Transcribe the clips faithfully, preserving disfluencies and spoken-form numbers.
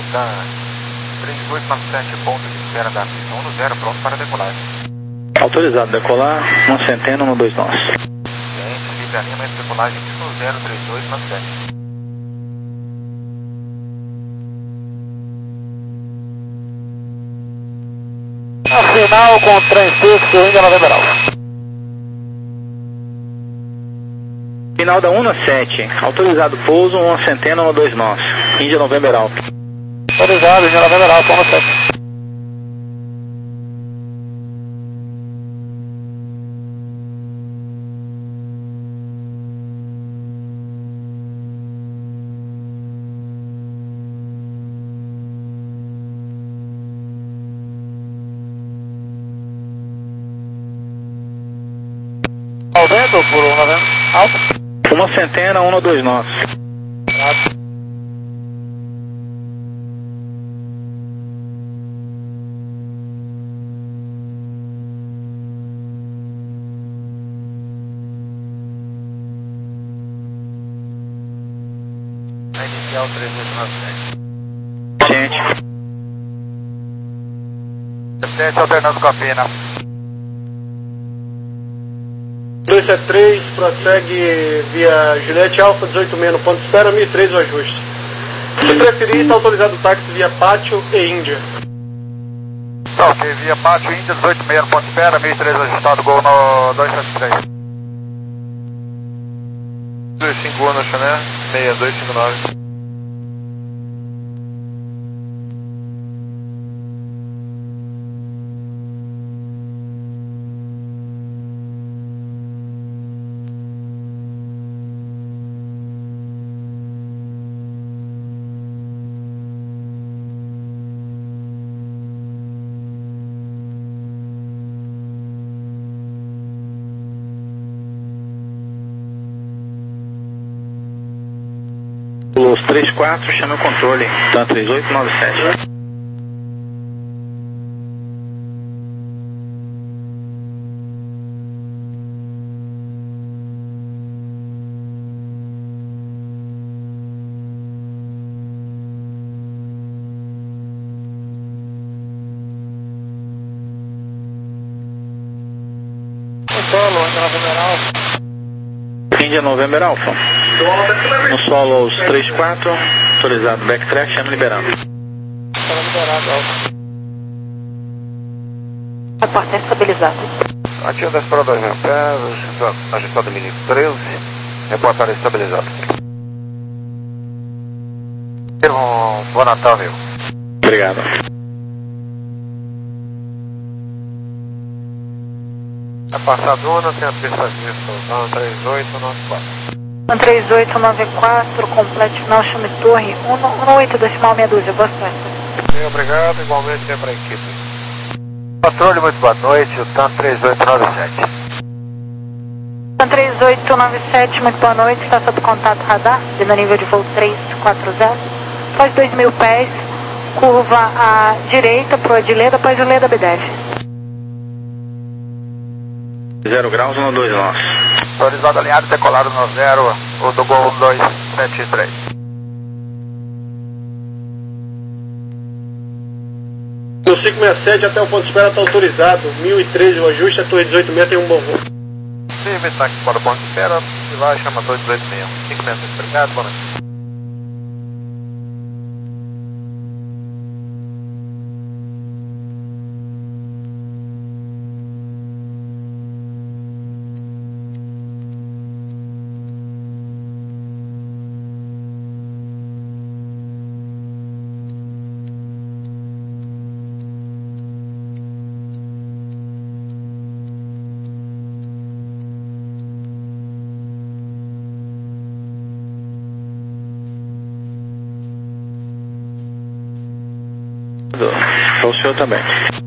da três oito nove sete, ponto de espera da pista um zero, pronto para decolagem. Autorizado, decolar, uma centena, um dois nós. Ciente, livre alinhamento de decolagem, pista um zero, três oito nove sete. Final com trem fixo, Índia November Alfa. Final da um sete, autorizado pouso, uma centena, um dois nós. Índia November Alfa. Autorizado, Índia November Alfa, um sete. Ao vento por um November Alfa. Uma centena, um dois nós. A inicial três oito nove sete. Ciente. sete alternando com a pena. dois sete três, prossegue via Juliette Alfa dezoito meia no ponto de espera, mil e três o ajuste. Se preferir, está autorizado o táxi via Pátio e Índia. Tá ok, via Pátio, Índia, dezoito meia no ponto de espera, mil e três ajustado, gol no dois sete três. dois cinco um no Chané, seis dois cinco nove. Os três quatro, chama o controle, tá três oito nove sete. Solo, Índia November Alfa. Índia November Alfa. No solo os três quatro, autorizado backtrack, chama liberando. Está liberado, Alfa. A porta é estabilizada. Ativa da espera dois mil pés, ajustado mínimo treze, reportar estabilizado. Um bom Natal, meu. Obrigado. A passadona tem a pista vista, três oito nove quatro. um três oito nove quatro, complete final, chame torre, um oito decimal meia dúzia, boa sorte. Bem, obrigado, igualmente sempre para a equipe. Patrulha, muito boa noite, o TAM três oito nove sete. TAM três oito nove sete, muito boa noite, está sob contato radar, no nível de voo três quatro zero, após dois mil pés, curva à direita para o Adileda, após o Leda B dez. zero graus, um dois nós. Autorizado alinhado, decolado no zero, o do gol dois sete três. No cinco seis sete até o ponto de espera está autorizado, mil e treze o ajuste, a torre dezoito meia tem um bom voo. Sim, está aqui para o ponto de espera, e vai chama dois dezoito meia. cinco seis sete, obrigado, boa noite. Para o senhor também.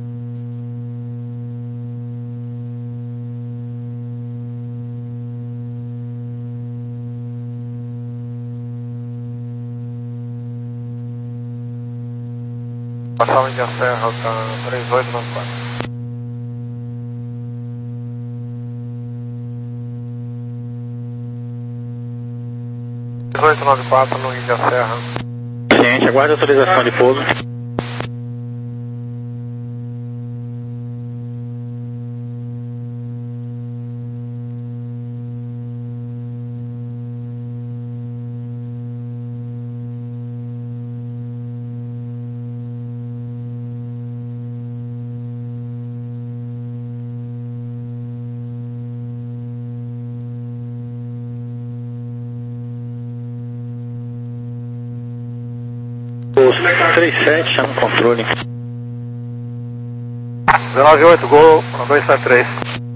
Passar o Índia Serra, tá três oito nove quatro. três oito nove quatro no Índia Serra. Ciente, aguarde a autorização de pouso. trinta e sete, chama o controle. dezenove oito, Gol no dois sete três.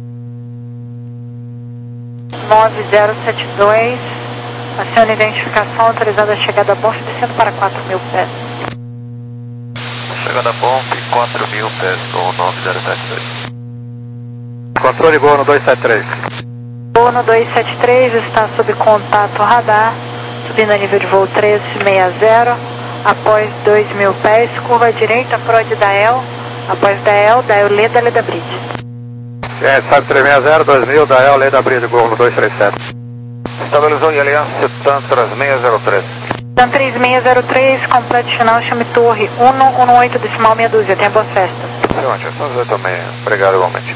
nove zero sete dois, aciona a identificação, autorizada a chegada a bordo, descendo para quatro mil pés. Chegada a bomba, quatro mil pés, Gol nove zero sete dois. Controle Gol no dois sete três. Gol no dois sete três, está sob contato radar, subindo a nível de voo treze sessenta. Após dois mil pés, curva à direita, Prod da El, após da El, da El Leda, Leda Bridge. Ciente, sabe três seis zero, dois mil, da El, Leda Bridge, Gol no dois três sete. Estabilizou em aliança, TAM três seis zero três. TAM três seis zero três, completo final, chame torre um um oito, decimal meia dúzia, tenha boas festas. Ciente, são oito e meia, obrigado igualmente.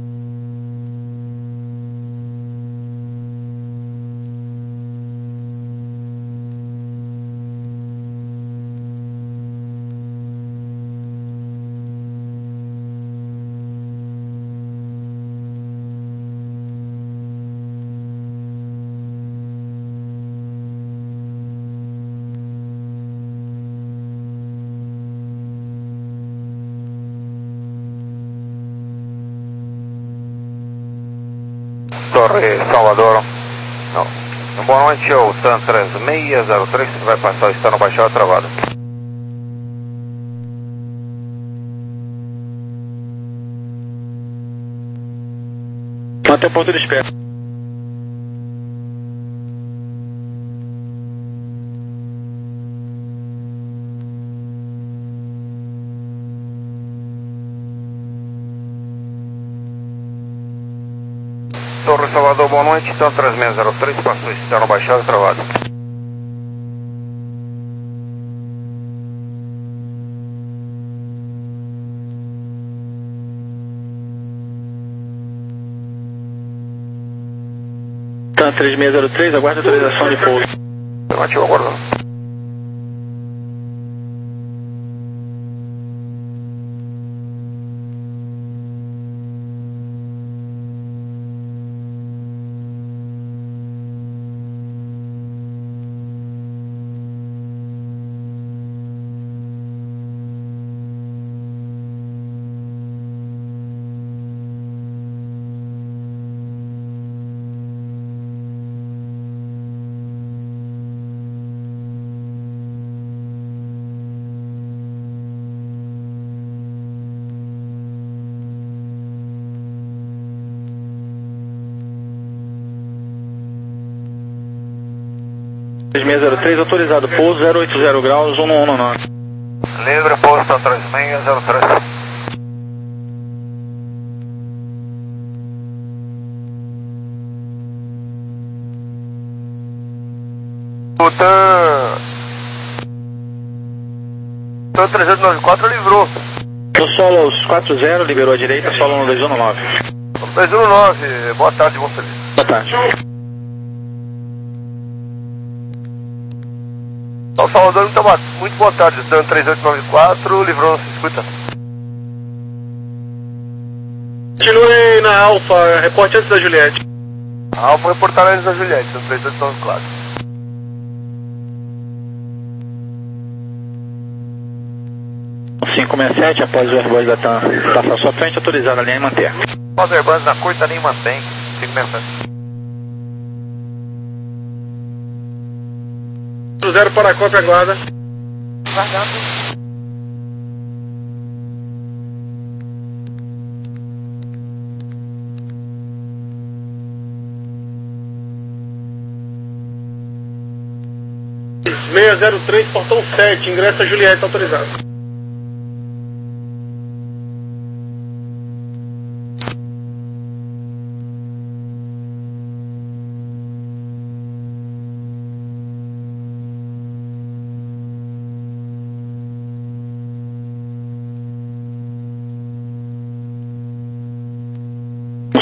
Torre Salvador. Não. Boa noite, o TAM três seis zero três vai passar, está no baixada travada. Até ponto de espera. Torre Salvador, boa noite, TAM três seis zero três, passou, está no baixada travada. TAM três seis zero três, aguarde a autorização de pouso. Afirmativo, aguardando. três seis zero três, autorizado, pouso zero oito zero graus, um um nove. Livre, pouso TAM três seis zero três. O TAM... TAM trezentos e noventa e quatro livrou. O solo aos quatro zero, liberou a direita, solo no dois um nove. dois um nove, boa tarde, bom feliz. Boa tarde. O Salvador, muito boa, muito boa tarde, TAM trezentos e noventa e quatro, livrou, escuta. Continue na Alfa, reporte antes da Juliette. A Alfa reportar antes da Juliette, TAM trezentos e noventa e quatro. cinco seis sete, após o Airbus da TAM passar à sua frente, autorizado a linha e manter. Após o Airbus na curta, nem mantém, cinco seis sete. Zero para a cópia, aguarda. Aguardando. seis zero três, portão sete, ingresso a Juliette, autorizado.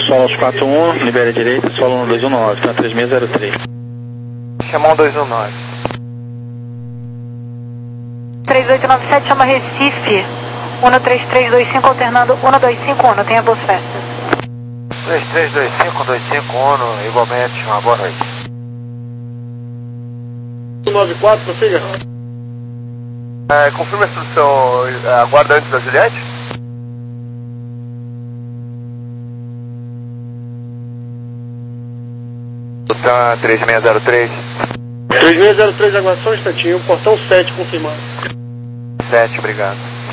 solo aos quatro um, libera a direita, solo um dois um nove, tá três seis zero três. Chamou um dois um nove. três oito nove sete, chama Recife, um três três dois cinco, alternando um dois cinco um, tenha boas festas. três três dois cinco, dois cinco um, igualmente, uma boa noite. nove quatro, prossiga. É, confirma a instrução, aguarda antes da Juliette. Tá três seis zero três. três seis zero três, aguarda só um instantinho, portão sete confirmado. sete, obrigado.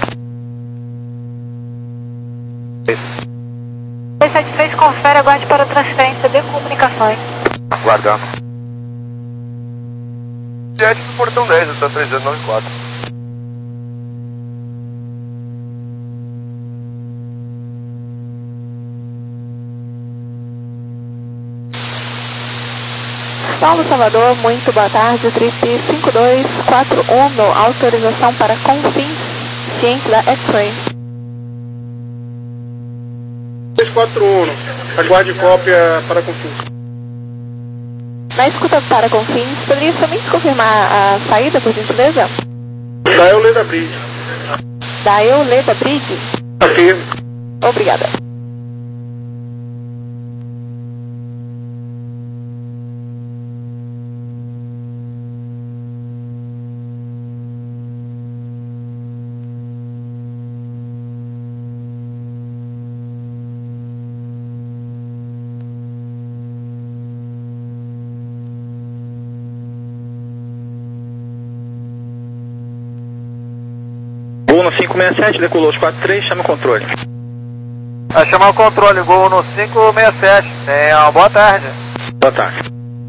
dois sete três, confere, aguarde para transferência de comunicações. Aguardando. Juliette do portão dez, está três zero nove quatro. Paulo Salvador, muito boa tarde, trip cinco dois quatro um, autorização para Confins, ciente da X-Ray. dois quatro um, aguarde cópia para Confins. Na escuta para Confins, poderia somente confirmar a saída, por gentileza? Da Euleda Bridge. Da Euleda Bridge? Afirmo. Obrigada. Gol no cinco seis sete, decolou os quatro três, chama o controle. Vai chamar o controle, gol no cinco seis sete. Tenha uma boa tarde. Boa tarde.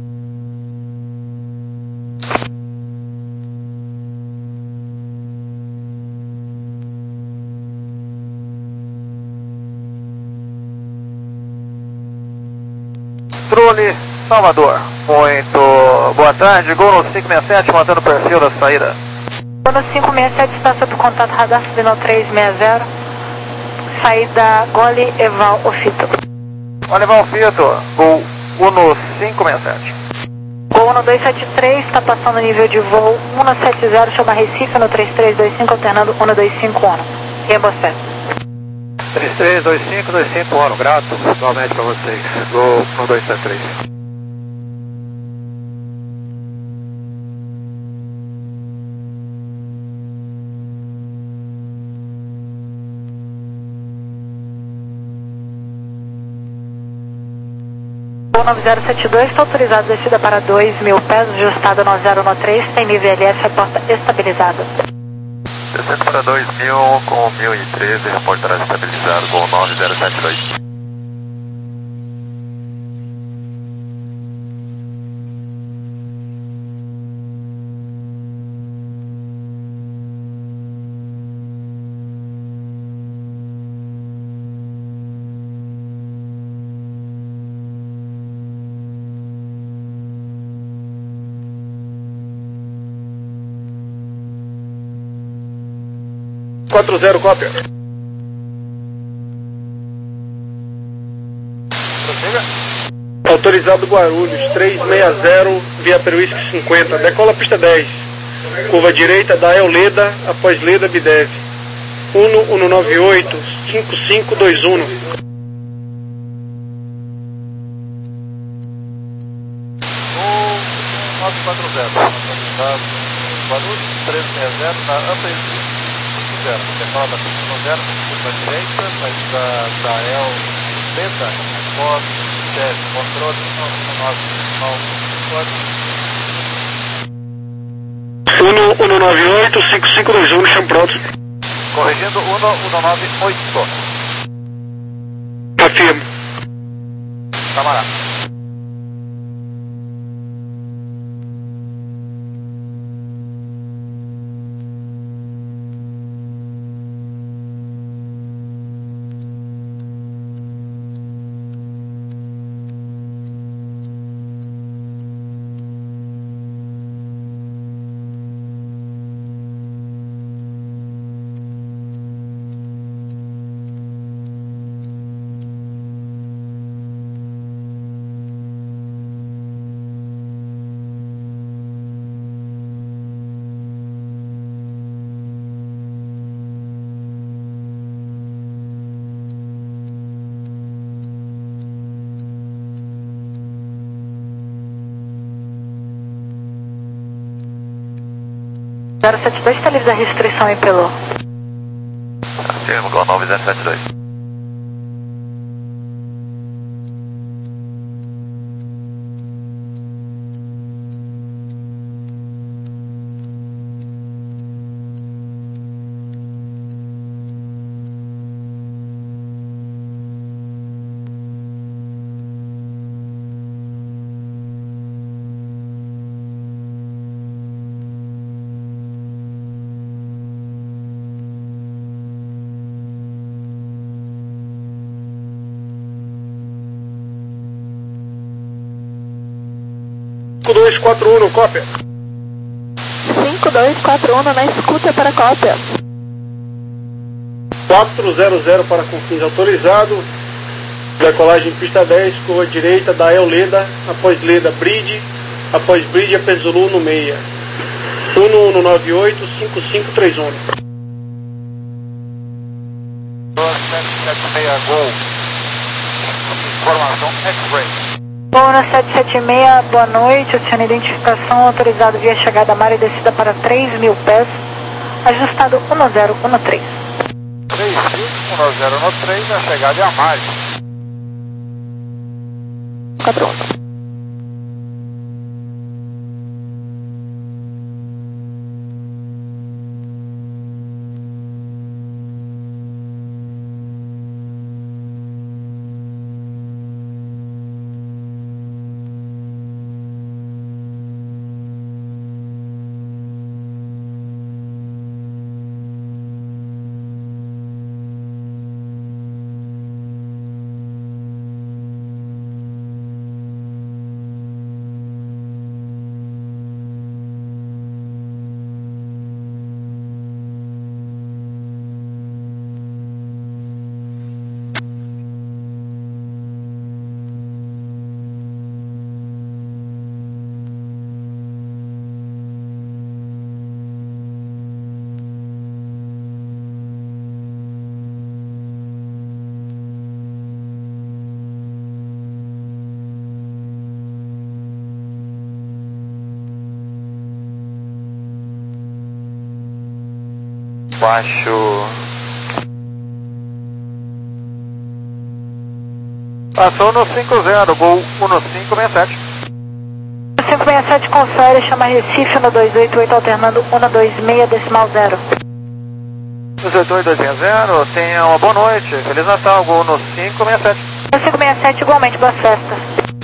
Controle, Salvador. Muito boa tarde, gol no cinco seis sete, mantendo o perfil da saída. No cinco seis sete está sob contato radar subindo três seis zero, saída Gole Eval Ofito. Gole Eval Ofito, gol um no cinco seis sete. Gol um dois sete três, está passando nível de voo um sete zero, chama Recife no três três dois cinco, alternando um dois cinco um. Tenha boa festa. três três dois cinco, dois cinco um, grato, igualmente para vocês. Gol um dois sete três. nove zero sete dois, está autorizado descida para dois mil pés, ajustado nove zero um três, tem nível L S, reporta estabilizado. Descendo para dois mil com mil e treze, reportará estabilizado, gol nove zero sete dois. quatro zero, cópia. Prossiga. Autorizado Guarulhos, três seis zero, via Peruísque cinquenta, decola pista dez. Curva direita da Euleda, após Leda Bidev. um um nove oito, cinco cinco dois um. nove quatro zero, autorizado Guarulhos, três seis zero, na Upper Street. Zero, decola da pista zero, curva direita, saída da El Leda, após dez, controle um um nove oito, cinco cinco dois um, chama pronto. corrigindo um um nove oito. Afirmo. Camarada. zero sete dois está livre da restrição em Pelô. Firme, Gol nove zero sete dois. cinco dois quatro um, cópia. cinco dois quatro um na escuta para cópia. quatrocentos para Confins autorizado. Decolagem pista dez, curva direita da El Leda, após Leda Bridge, após Bridge a Pezulu no meia. um um nove oito cinco cinco três um. sete sete seis, Gol. Informação X-Ray. Gol na sete sete seis, boa noite. Oceano identificação autorizado via chegada mar e descida para três mil pés. Ajustado um zero um três. três mil, um zero um três, a chegada é a mais. quatro um. Baixo. Passou no cinco zero, Gol um cinco seis sete. cinco seis sete confere, chama Recife no dois oito oito, alternando um dois seis decimal zero. dois oito oito dois seis zero, tenha uma boa noite, Feliz Natal, Gol no cinco seis sete. cinco seis sete igualmente, boas festas.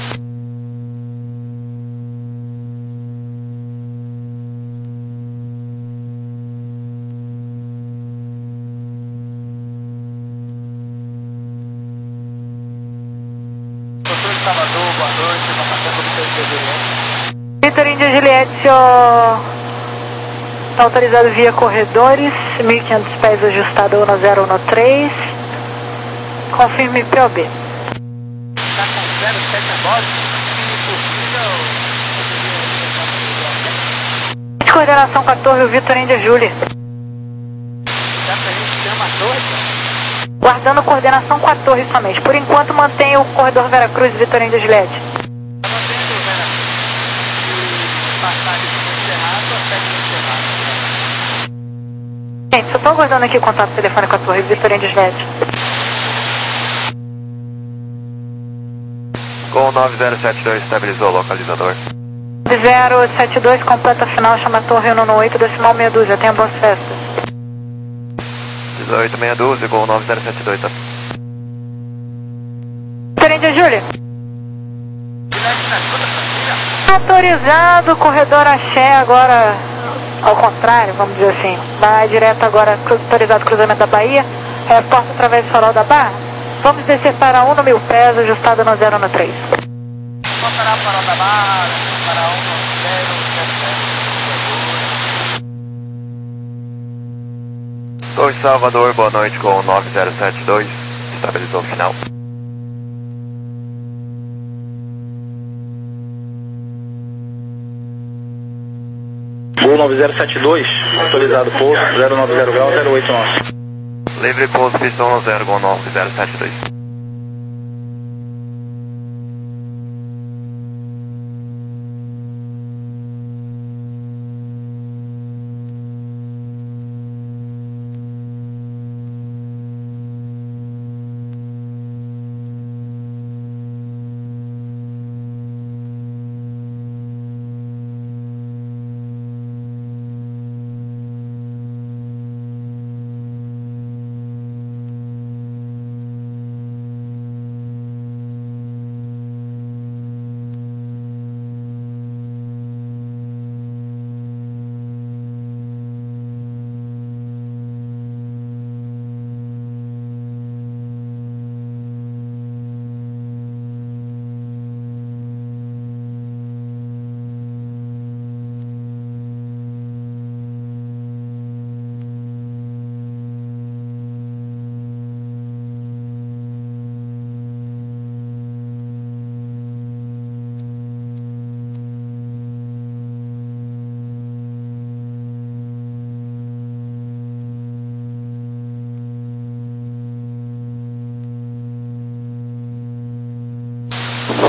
Salvador, boa noite, Vitor Índia Juliette, está autorizado via corredores, mil e quinhentos pés ajustado um zero um três, confirme P O B. Está com zero sete a bordo, se possível, Coordenação quatorze, Vitor Índia Júlia. já que a gente chama a torre. Guardando coordenação quatorze somente. Por enquanto mantém o corredor Veracruz, Vitor Índia Juliette. Mantendo, Vera. E passagem de encerrado, até de encerrado. Gente, só estou aguardando aqui o contato telefone com a torre, Vitor Índia Juliette. Gol nove zero sete dois, estabilizou o localizador. zero sete dois, completa final, chama a torre um um oito, decimal meia dúzia. Tenha boas festas. dezoito meia dúzia, Gol nove zero sete dois, tá? Vitor Índia Júlia. Autorizado, corredor Axé agora, ao contrário, vamos dizer assim. Vai direto agora, autorizado cruzamento da Bahia, reporta através do farol da Barra. Vamos descer para um mil pés, ajustado no zero um três. Voltará para o da Barra, para um zero sete sete. Gol Salvador, boa noite, Gol nove zero sete dois, estabilizou o final. Gol nove zero sete dois, autorizado pouso, zero nove zero grau, zero oito nove. Livre pouso, pista um zero, Gol nove zero sete dois.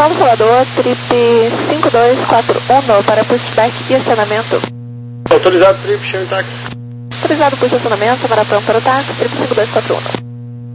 Paulo Salvador, trip cinco dois quatro um para pushback e acionamento. Autorizado trip, chame táxi. Autorizado por estacionamento, maratão para o táxi, trip cinco dois quatro um.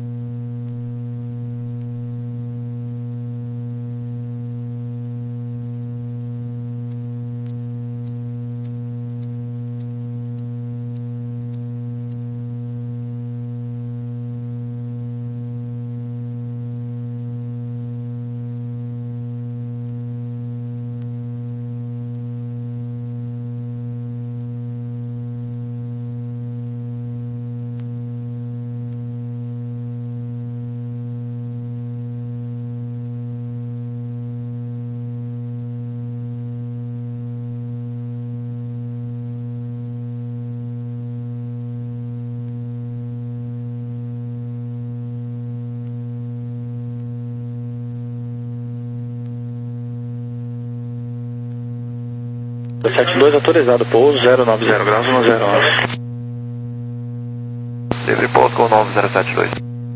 setenta e dois autorizado, pouso zero nove zero graus, um zero onze. Livre pouso com nove zero sete dois.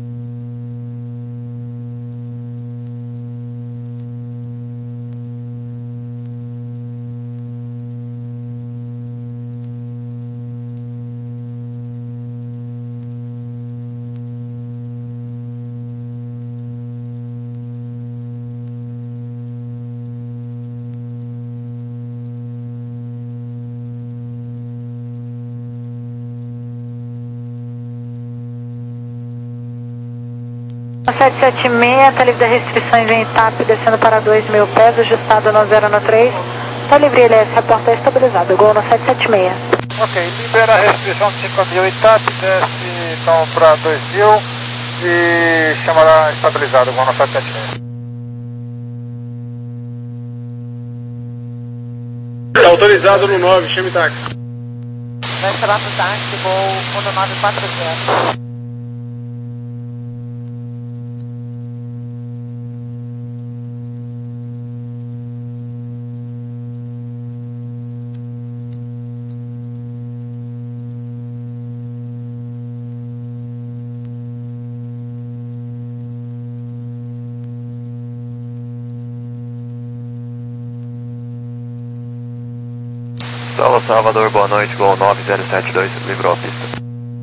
sete sete seis, está livre das restrições em T A P, descendo para dois mil pés, ajustado no zero no três. Está livre L S, reporta estabilizado, gol no sete sete seis. Ok, libera a restrição de cinco mil em T A P, desce então para dois mil e chamará estabilizado, gol no sete sete seis. Está autorizado no nove, chame táxi. Vai chamar para o táxi, gol no nove quatro zero. Paulo Salvador, boa noite, gol nove zero sete dois, livrou a pista.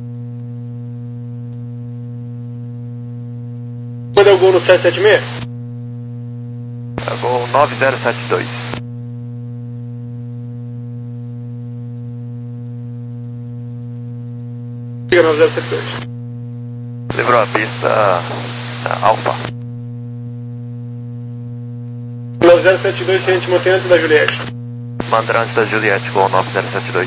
Quando é o gol no sete sete seis? É gol nove zero sete dois. Liga nove zero sete dois. Livrou a pista, uh, Alfa. nove zero sete dois, ciente mantém antes da Juliette. Mandante da Juliette, gol nove zero sete dois.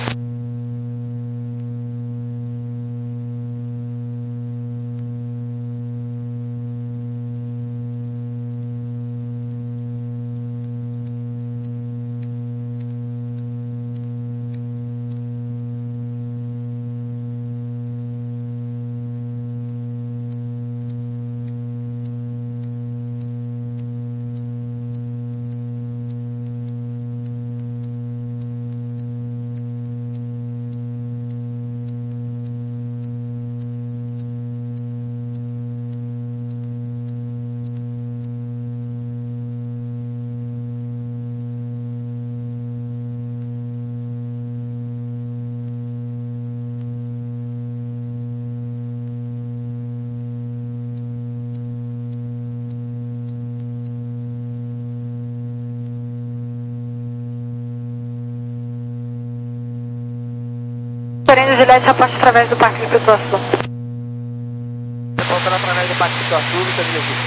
Serena Juliette, aposta através do Parque de Pituaçu. Reportando através do Parque de Pituaçu, Lucas Jesus.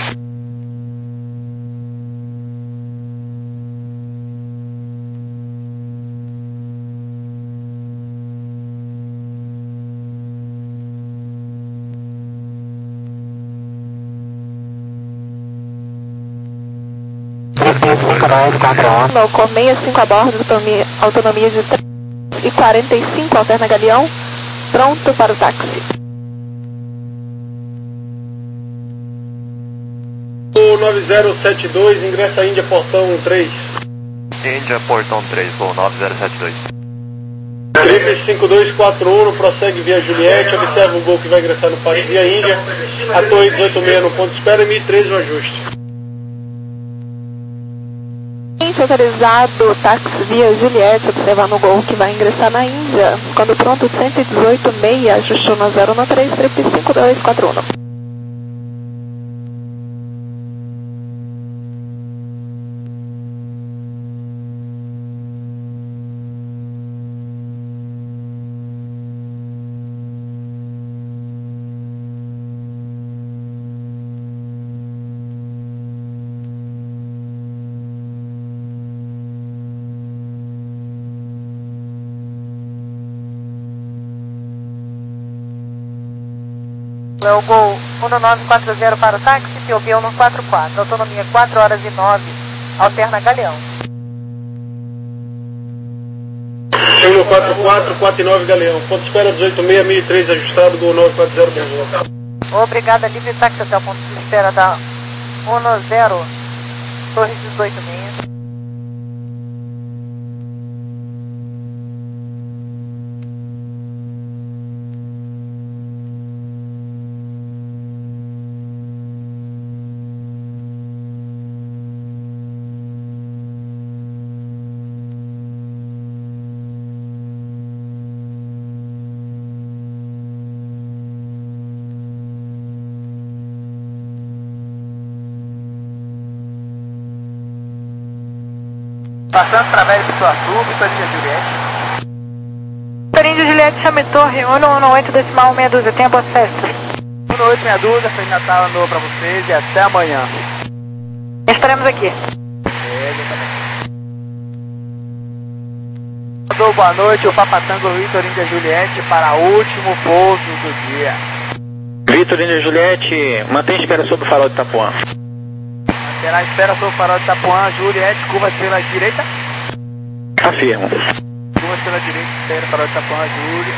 Com sessenta e cinco a bordo, autonomia, autonomia de três e quarenta e cinco, alterna Galeão, pronto para o táxi. O nove zero sete dois, ingressa Índia, portão três. Índia, portão três, gol nove zero sete dois. Trip cinco dois quatro um, prossegue via Juliette, observa o gol que vai ingressar no parque via Índia, a torre dezoito seis no ponto de espera, M três no ajuste. Ciente autorizado, táxi via Juliette, observando o Gol que vai ingressar na Índia. Quando pronto, cento e dezoito meia, ajuste um zero um três, trip cinco dois quatro um. É o Gol um nove quatro zero para o táxi, P O B um quatro quatro, autonomia quatro horas e nove, alterna Galeão. um quatro quatro, quatro nove Galeão, ponto de espera dezoito meia, mil e três ajustado, Gol nove quatro zero. Obrigada, livre táxi até o ponto de espera da um zero, Torre dezoito meia. Passando através do Sul Azul, Vitor Índia Juliette. Vitor Índia Juliette, chame torre um um oito decimal meia dúzia, tempo acesso. um oito meia dúzia, Feliz Natal, Ano Novo pra vocês e até amanhã. Estaremos aqui. Mandou boa noite, o Papatango Vitor Índia Juliette para o último pouso do dia. Vitor Índia Juliette, mantém espera sobre o farol de Itapuã. Terá espera sobre o farol de Itapuã, Juliette, curva pela direita. Afirmo. Curva pela direita, espera o farol de Itapuã, Júlia.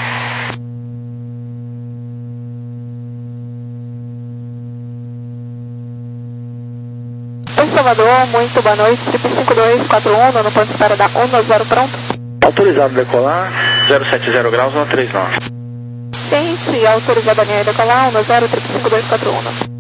Oi, Salvador, muito boa noite, trip cinco dois quatro um, no ponto de espera da um zero pronto. Autorizado decolar, zero sete zero graus, um três nove. Ciente autorizado a linha decolar, um zero, trip cinco dois quatro um.